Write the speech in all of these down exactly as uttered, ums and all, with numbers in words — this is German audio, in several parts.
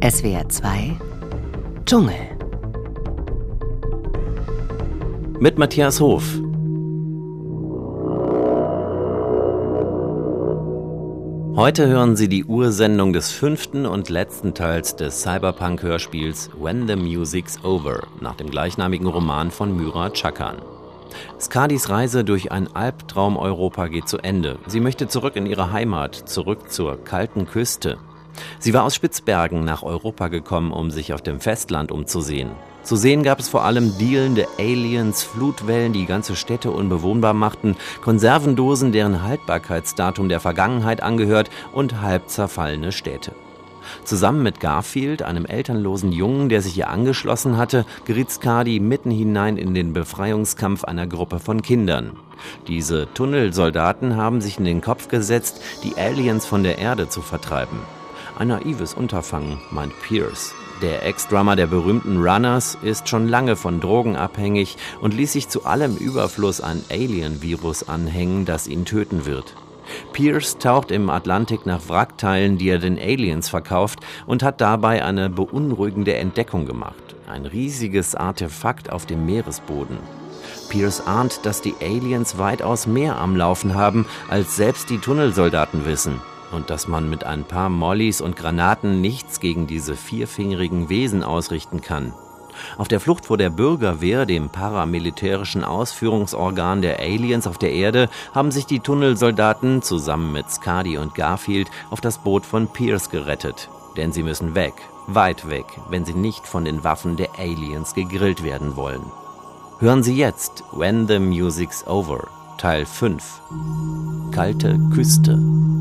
S W R zwei Dschungel. Mit Matthias Hof. Heute hören Sie die Ursendung des fünften und letzten Teils des Cyberpunk-Hörspiels When the Music's Over, nach dem gleichnamigen Roman von Myra Chakhan. Skadis Reise durch ein Albtraum-Europa geht zu Ende. Sie möchte zurück in ihre Heimat, zurück zur kalten Küste. Sie war aus Spitzbergen nach Europa gekommen, um sich auf dem Festland umzusehen. Zu sehen gab es vor allem dealende Aliens, Flutwellen, die ganze Städte unbewohnbar machten, Konservendosen, deren Haltbarkeitsdatum der Vergangenheit angehört, und halb zerfallene Städte. Zusammen mit Garfield, einem elternlosen Jungen, der sich ihr angeschlossen hatte, geriet Skadi mitten hinein in den Befreiungskampf einer Gruppe von Kindern. Diese Tunnelsoldaten haben sich in den Kopf gesetzt, die Aliens von der Erde zu vertreiben. Ein naives Unterfangen, meint Pierce. Der Ex-Drummer der berühmten Runners ist schon lange von Drogen abhängig und ließ sich zu allem Überfluss ein Alien-Virus anhängen, das ihn töten wird. Pierce taucht im Atlantik nach Wrackteilen, die er den Aliens verkauft, und hat dabei eine beunruhigende Entdeckung gemacht. Ein riesiges Artefakt auf dem Meeresboden. Pierce ahnt, dass die Aliens weitaus mehr am Laufen haben, als selbst die Tunnelsoldaten wissen. Und dass man mit ein paar Mollys und Granaten nichts gegen diese vierfingerigen Wesen ausrichten kann. Auf der Flucht vor der Bürgerwehr, dem paramilitärischen Ausführungsorgan der Aliens auf der Erde, haben sich die Tunnelsoldaten zusammen mit Skadi und Garfield auf das Boot von Pierce gerettet. Denn sie müssen weg, weit weg, wenn sie nicht von den Waffen der Aliens gegrillt werden wollen. Hören Sie jetzt When the Music's Over, Teil fünf. Kalte Küste.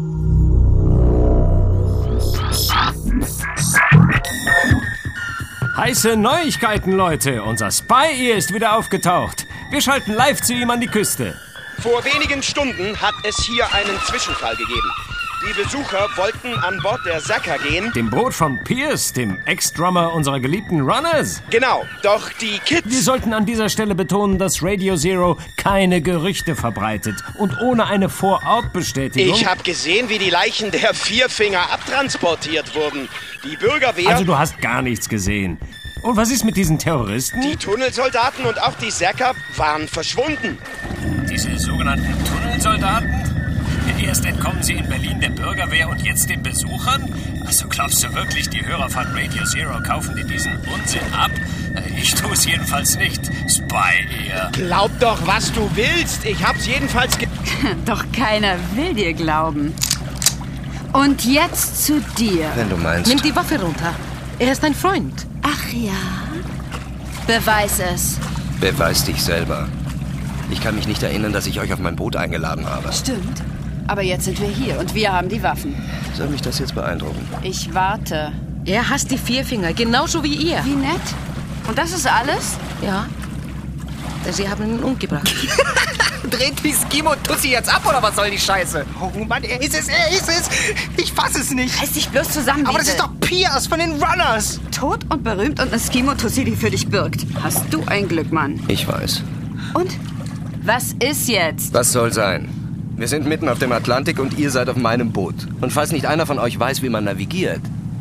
Heiße Neuigkeiten, Leute! Unser Spy ist wieder aufgetaucht. Wir schalten live zu ihm an die Küste. Vor wenigen Stunden hat es hier einen Zwischenfall gegeben. Die Besucher wollten an Bord der Sacker gehen. Dem Boot von Pierce, dem Ex-Drummer unserer geliebten Runners. Genau, doch die Kids... Wir sollten an dieser Stelle betonen, dass Radio Zero keine Gerüchte verbreitet und ohne eine Vorortbestätigung... Ich habe gesehen, wie die Leichen der Vierfinger abtransportiert wurden. Die Bürgerwehr... Also du hast gar nichts gesehen. Und was ist mit diesen Terroristen? Die Tunnelsoldaten und auch die Sacker waren verschwunden. Diese sogenannten Tunnelsoldaten? Erst entkommen sie in Berlin der Bürgerwehr und jetzt den Besuchern? Also glaubst du wirklich, die Hörer von Radio Zero kaufen dir diesen Unsinn ab? Ich tue es jedenfalls nicht. Spy eher. Glaub doch, was du willst. Ich hab's jedenfalls ge... Doch keiner will dir glauben. Und jetzt zu dir. Wenn du meinst. Nimm die Waffe runter. Er ist ein Freund. Ach ja? Beweis es. Beweis dich selber. Ich kann mich nicht erinnern, dass ich euch auf mein Boot eingeladen habe. Stimmt. Aber jetzt sind wir hier und wir haben die Waffen. Soll mich das jetzt beeindrucken? Ich warte. Er hasst die Vierfinger, genauso wie ihr. Wie nett. Und das ist alles? Ja. Sie haben ihn umgebracht. Dreht die Skimo-Tussi jetzt ab, oder was soll die Scheiße? Oh Mann, er ist es, er ist es. Ich fass es nicht. Reiß dich bloß zusammen, Aber das ist doch Pierce von den Runners. Tot und berühmt und eine Skimo-Tussi, die für dich birgt. Hast du ein Glück, Mann. Ich weiß. Und? Was ist jetzt? Was soll sein? Wir sind mitten auf dem Atlantik und ihr seid auf meinem Boot. Und falls nicht einer von euch weiß, wie man navigiert...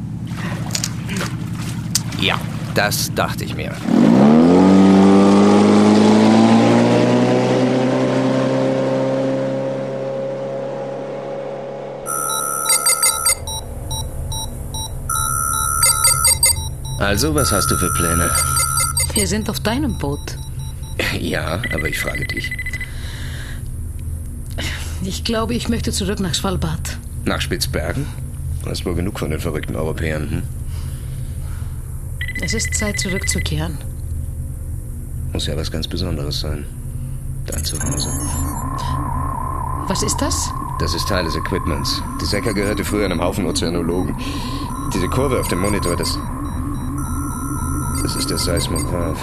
Ja, das dachte ich mir. Also, was hast du für Pläne? Wir sind auf deinem Boot. Ja, aber ich frage dich. Ich glaube, ich möchte zurück nach Svalbard. Nach Spitzbergen? Du hast wohl genug von den verrückten Europäern, hm? Es ist Zeit, zurückzukehren. Muss ja was ganz Besonderes sein. Dein Zuhause. Was ist das? Das ist Teil des Equipments. Die Sacker gehörte früher einem Haufen Ozeanologen. Diese Kurve auf dem Monitor, das... Das ist der Seismograph.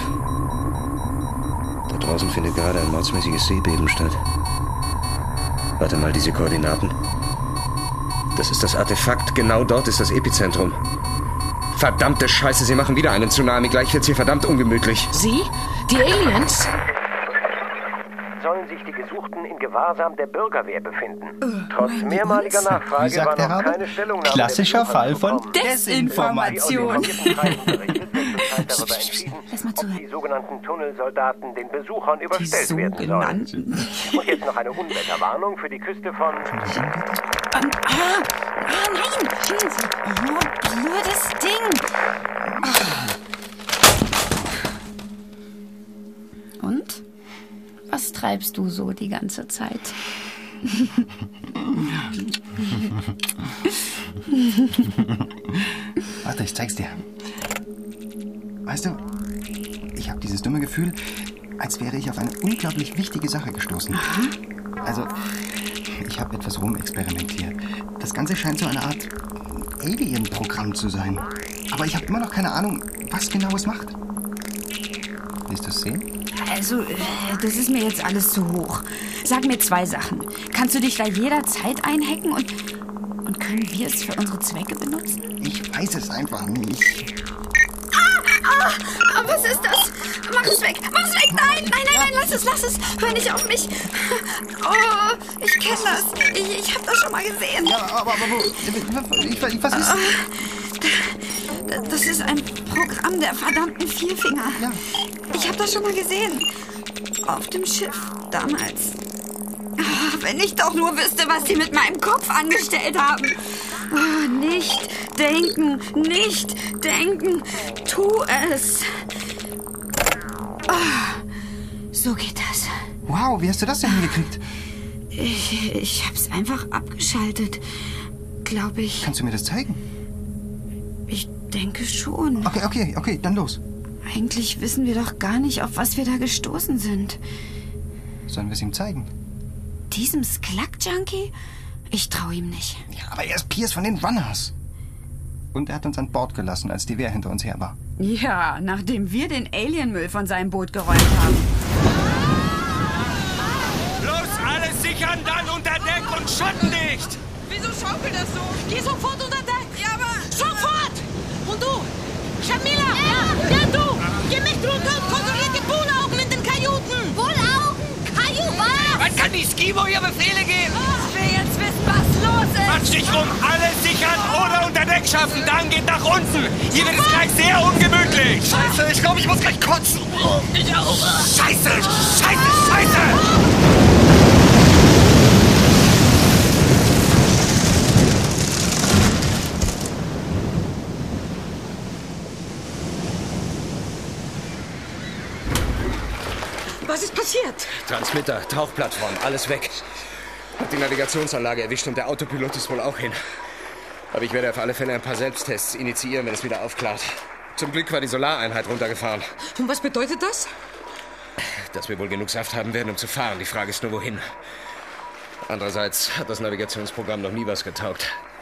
Da draußen findet gerade ein mordsmäßiges Seebeben statt. Warte mal, diese Koordinaten. Das ist das Artefakt. Genau dort ist das Epizentrum. Verdammte Scheiße, sie machen wieder einen Tsunami. Gleich wird's hier verdammt ungemütlich. Sie? Die Aliens? Sollen sich die Gesuchten in Gewahrsam der Bürgerwehr befinden. Äh, Trotz mehrmaliger Nachfrage Wie sagt war der noch Rabe? keine Stellungnahme Klassischer der Fall von bekommen. Desinformation. darüber entschieden, Lass mal ob zuhören. die sogenannten Tunnelsoldaten den Besuchern Die überstellt werden sollen. sogenannten. Und jetzt noch eine Unwetterwarnung für die Küste von... Ah, ah, nein! Oh, blödes Ding! Und? Was treibst du so die ganze Zeit? Warte, ich zeig's dir. Weißt du, ich habe dieses dumme Gefühl, als wäre ich auf eine unglaublich wichtige Sache gestoßen. Also, ich habe etwas rumexperimentiert. Das Ganze scheint so eine Art Alien-Programm zu sein. Aber ich habe immer noch keine Ahnung, was genau es macht. Willst du es sehen? Also, äh, das ist mir jetzt alles zu hoch. Sag mir zwei Sachen. Kannst du dich da jederzeit einhacken und, und können wir es für unsere Zwecke benutzen? Ich weiß es einfach nicht. Ah, ah, was ist das? Mach es weg, mach es weg. Nein, nein, nein, nein, lass es, lass es. Hör nicht auf mich. Oh, ich kenne das. Ich, ich habe das schon mal gesehen. Ja, aber, aber wo? Ich, ich, was ist? Das ist ein Programm der verdammten Vierfinger. Ja. Ich habe das schon mal gesehen. Auf dem Schiff damals. Ah, wenn ich doch nur wüsste, was sie mit meinem Kopf angestellt haben. Ah, nicht denken, nicht denken. Tu es. Ah, so geht das. Wow, wie hast du das denn hingekriegt? Ich, ich hab's einfach abgeschaltet. Glaube ich. Kannst du mir das zeigen? Ich denke schon. Okay, okay, okay, dann los. Eigentlich wissen wir doch gar nicht, auf was wir da gestoßen sind. Sollen wir es ihm zeigen? Diesem Sklack-Junkie? Ich traue ihm nicht. Ja, aber er ist Pierce von den Runners. Und er hat uns an Bord gelassen, als die Wehr hinter uns her war. Ja, nachdem wir den Alienmüll von seinem Boot geräumt haben. Los, alles sichern, dann unter Deck und schottendicht! Wieso schaukelt das so? Geh sofort unter Deck! Ja, aber... Sofort! Und du? Shamila! Ja, ja, du! Geh mit runter und kontrolliert die Buhlaugen in den Kajuten! Buhlaugen? Kajuten? Was? Wann kann die Skimo hier Befehle geben? Ich will jetzt wissen, was los ist! Quatsch dich rum, alles sichern oder unter Deck schaffen, dann geht nach unten! Hier wird es gleich sehr ungemütlich! Scheiße, ich glaube, ich muss gleich kotzen. Ich auch! Scheiße, scheiße, scheiße! Was ist passiert? Transmitter, Tauchplattform, alles weg. Hab die Navigationsanlage erwischt und der Autopilot ist wohl auch hin. Aber ich werde auf alle Fälle ein paar Selbsttests initiieren, wenn es wieder aufklart. Zum Glück war die Solareinheit runtergefahren. Und was bedeutet das? Dass wir wohl genug Saft haben werden, um zu fahren. Die Frage ist nur, wohin. Andererseits hat das Navigationsprogramm noch nie was getaugt.